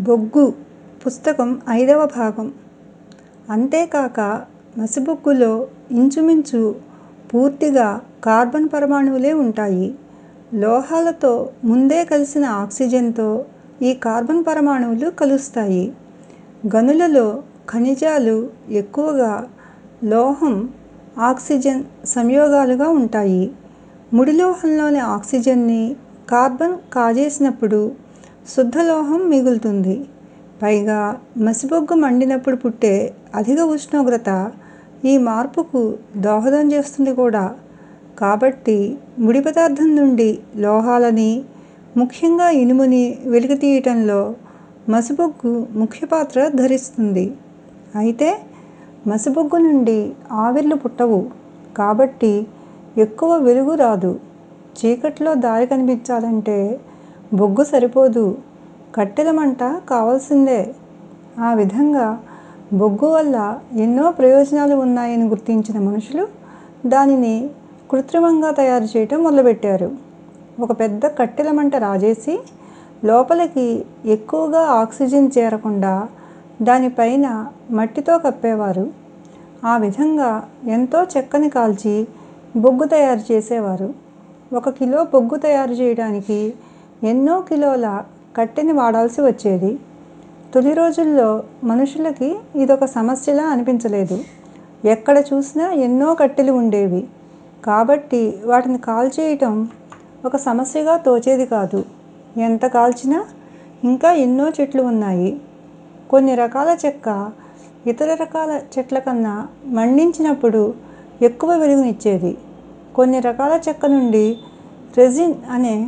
బొగ్గు పుస్తకం 5వ భాగం. అంతేకాక మసిబొగ్గులో ఇంచుమించు పూర్తిగా కార్బన్ పరమాణువులే ఉంటాయి. లోహాలతో ముందే కలిసిన ఆక్సిజన్తో ఈ కార్బన్ పరమాణువులు కలుస్తాయి. గనులలో ఖనిజాలు ఎక్కువగా లోహం, ఆక్సిజన్ సంయోగాలుగా ఉంటాయి. ముడి లోహంలోని ఆక్సిజన్ని కార్బన్ కాజేసినప్పుడు శుద్ధలోహం మిగులుతుంది. పైగా మసిబొగ్గు మండినప్పుడు పుట్టే అధిక ఉష్ణోగ్రత ఈ మార్పుకు దోహదం చేస్తుంది కూడా. కాబట్టి ముడి పదార్థం నుండి లోహాలని, ముఖ్యంగా ఇనుముని వెలికితీయటంలో మసిబొగ్గు ముఖ్య పాత్ర ధరిస్తుంది. అయితే మసిబొగ్గు నుండి ఆవిర్లు పుట్టవు కాబట్టి ఎక్కువ వెలుగు రాదు. చీకట్లో దారి కనిపించాలంటే బొగ్గు సరిపోదు, కట్టెల మంట కావాల్సిందే. ఆ విధంగా బొగ్గు వల్ల ఎన్నో ప్రయోజనాలు ఉన్నాయని గుర్తించిన మనుషులు దానిని కృత్రిమంగా తయారు చేయటం మొదలుపెట్టారు. ఒక పెద్ద కట్టెల మంట రాజేసి లోపలికి ఎక్కువగా ఆక్సిజన్ చేరకుండా దానిపైన మట్టితో కప్పేవారు. ఆ విధంగా ఎంతో చెక్కని కాల్చి బొగ్గు తయారు చేసేవారు. 1 కిలో బొగ్గు తయారు చేయడానికి ఎన్నో కిలోల కట్టెని వాడాల్సి వచ్చేది. తొలి రోజుల్లో మనుషులకి ఇదొక సమస్యలా అనిపించలేదు. ఎక్కడ చూసినా ఎన్నో కట్టెలు ఉండేవి కాబట్టి వాటిని కాల్చేయటం ఒక సమస్యగా తోచేది కాదు. ఎంత కాల్చినా ఇంకా ఎన్నో చెట్లు ఉన్నాయి. కొన్ని రకాల చెక్క ఇతర రకాల చెట్ల కన్నా మండించినప్పుడు ఎక్కువ వెలుగునిచ్చేది. కొన్ని రకాల చెక్క నుండి రెజిన్ అనే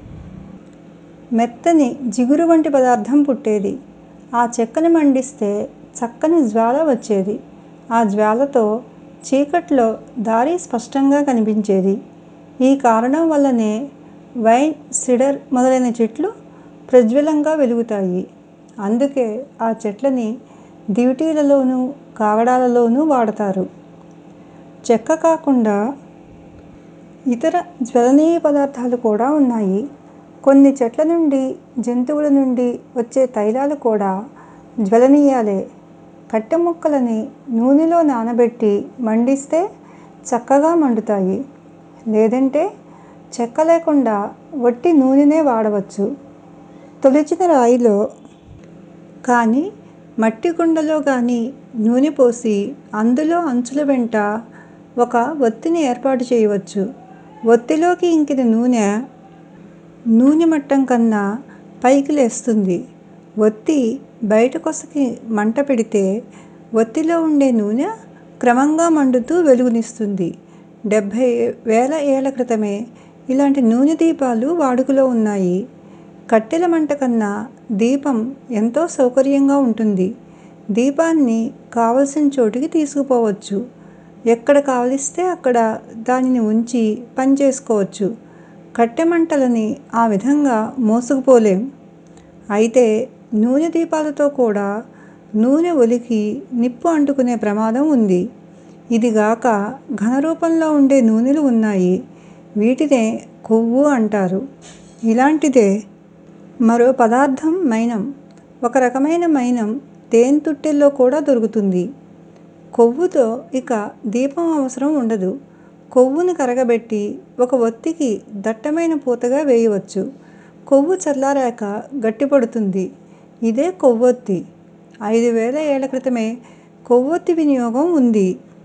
మెత్తని జిగురు వంటి పదార్థం పుట్టేది. ఆ చెక్కని మండిస్తే చక్కని జ్వాల వచ్చేది. ఆ జ్వాలతో చీకట్లో దారి స్పష్టంగా కనిపించేది. ఈ కారణం వల్లనే వైన్, సిడర్ మొదలైన చెట్లు ప్రజ్వలంగా వెలుగుతాయి. అందుకే ఆ చెట్లని దివిటీలలోనూ కాగడాలలోనూ వాడతారు. చెక్క కాకుండా ఇతర జ్వలనీయ పదార్థాలు కూడా ఉన్నాయి. కొన్ని చెట్ల నుండి, జంతువుల నుండి వచ్చే తైలాలు కూడా జ్వలనీయాలే. కట్టె ముక్కలని నూనెలో నానబెట్టి మండిస్తే చక్కగా మండుతాయి. లేదంటే చెక్క లేకుండా వట్టి నూనెనే వాడవచ్చు. తొలిచిన రాయిలో కానీ, మట్టి కుండలో కానీ నూనె పోసి అందులో అంచుల వెంట ఒక ఒత్తిని ఏర్పాటు చేయవచ్చు. ఒత్తిలోకి ఇంకిన నూనె మట్టం కన్నా పైకి లేస్తుంది. ఒత్తి బయట కొసకి మంట పెడితే ఒత్తిలో ఉండే నూనె క్రమంగా మండుతూ వెలుగునిస్తుంది. 70,000 ఏళ్ల క్రితమే ఇలాంటి నూనె దీపాలు వాడుకలో ఉన్నాయి. కట్టెల మంట కన్నా దీపం ఎంతో సౌకర్యంగా ఉంటుంది. దీపాన్ని కావలసిన చోటికి తీసుకుపోవచ్చు. ఎక్కడ కావలిస్తే అక్కడ దానిని ఉంచి పని చేసుకోవచ్చు. కట్టె మంటలని ఆ విధంగా మోసుకుపోలేం. అయితే నూనె దీపాలతో కూడా నూనె ఒలికి నిప్పు అంటుకునే ప్రమాదం ఉంది. ఇదిగాక ఘనరూపంలో ఉండే నూనెలు ఉన్నాయి. వీటినే కొవ్వు అంటారు. ఇలాంటిదే మరో పదార్థం మైనం. ఒక రకమైన మైనం తేనెతుట్టెల్లో కూడా దొరుకుతుంది. కొవ్వుతో ఇక దీపం అవసరం ఉండదు. కొవ్వుని కరగబెట్టి ఒక ఒత్తికి దట్టమైన పూతగా వేయవచ్చు. కొవ్వు చల్లారాక గట్టిపడుతుంది. ఇదే కొవ్వొత్తి. 5,000 ఏళ్ల క్రితమే కొవ్వొత్తి వినియోగం ఉంది.